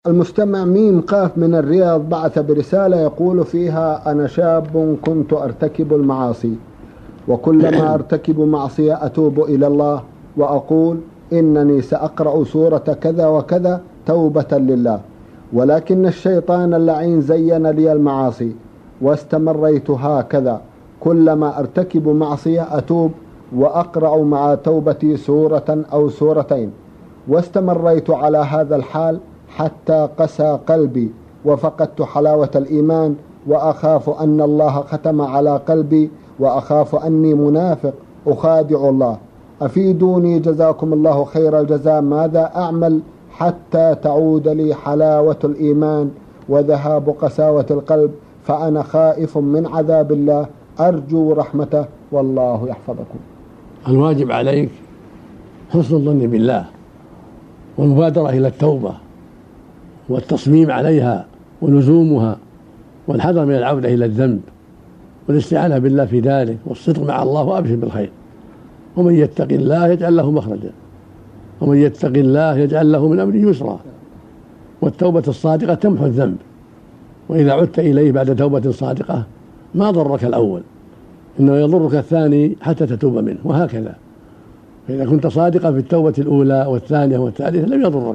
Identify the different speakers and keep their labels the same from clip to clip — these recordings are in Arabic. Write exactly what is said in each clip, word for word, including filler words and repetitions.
Speaker 1: المستمع ميم قاف من الرياض بعث برسالة يقول فيها: أنا شاب كنت أرتكب المعاصي، وكلما أرتكب معصية أتوب إلى الله وأقول إنني سأقرأ سورة كذا وكذا توبة لله، ولكن الشيطان اللعين زين لي المعاصي واستمريت هكذا، كلما أرتكب معصية أتوب وأقرأ مع توبتي سورة أو سورتين، واستمريت على هذا الحال حتى قسى قلبي وفقدت حلاوة الإيمان، وأخاف أن الله ختم على قلبي، وأخاف أني منافق أخادع الله. أفيدوني جزاكم الله خير الجزاء، ماذا أعمل حتى تعود لي حلاوة الإيمان وذهاب قساوة القلب؟ فأنا خائف من عذاب الله، أرجو رحمته، والله يحفظكم.
Speaker 2: الواجب عليك حسن الظن بالله والمبادرة إلى التوبة والتصميم عليها ولزومها، والحذر من العودة إلى الذنب والاستعانة بالله في ذلك، والصدق مع الله، وأبشر بالخير. ومن يتق الله يجعل له مخرجا، ومن يتق الله يجعل له من أمره يسرا. والتوبة الصادقة تمحو الذنب، وإذا عدت إليه بعد توبة صادقة ما ضرك الأول، إنه يضرك الثاني حتى تتوب منه، وهكذا. فإذا كنت صادقا في التوبة الأولى والثانية والثالثة لم يضرك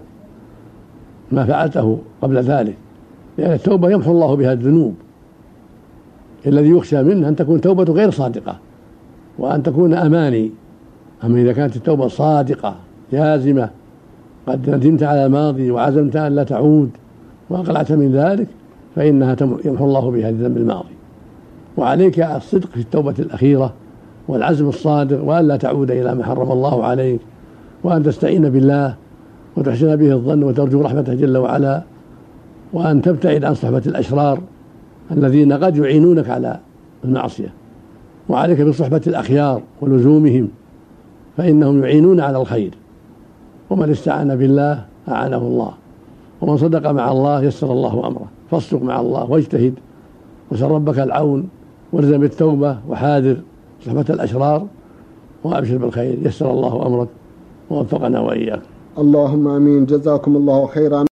Speaker 2: ما فعلته قبل ذلك، لأن التوبة يمحو الله بها الذنوب. الذي يخشى منه أن تكون توبة غير صادقة وأن تكون أماني. أما إذا كانت التوبة صادقة جازمة، قد ندمت على الماضي وعزمت أن لا تعود وأقلعت من ذلك، فإنها يمحو الله بها الذنب الماضي. وعليك الصدق في التوبة الأخيرة والعزم الصادق، وأن لا تعود إلى ما حرم الله عليك، وأن تستعين بالله وتحسن به الظن وترجو رحمته جل وعلا، وأن تبتعد عن صحبة الأشرار الذين قد يعينونك على المعصية. وعليك بصحبة الأخيار ولزومهم، فإنهم يعينون على الخير. ومن استعان بالله أعانه الله، ومن صدق مع الله يسر الله أمره. فاصدق مع الله واجتهد وسل ربك العون، والزم التوبة وحاذر صحبة الأشرار، وأبشر بالخير. يسر الله أمرك ووفقنا وإياك.
Speaker 1: اللهم آمين. جزاكم الله خيرا.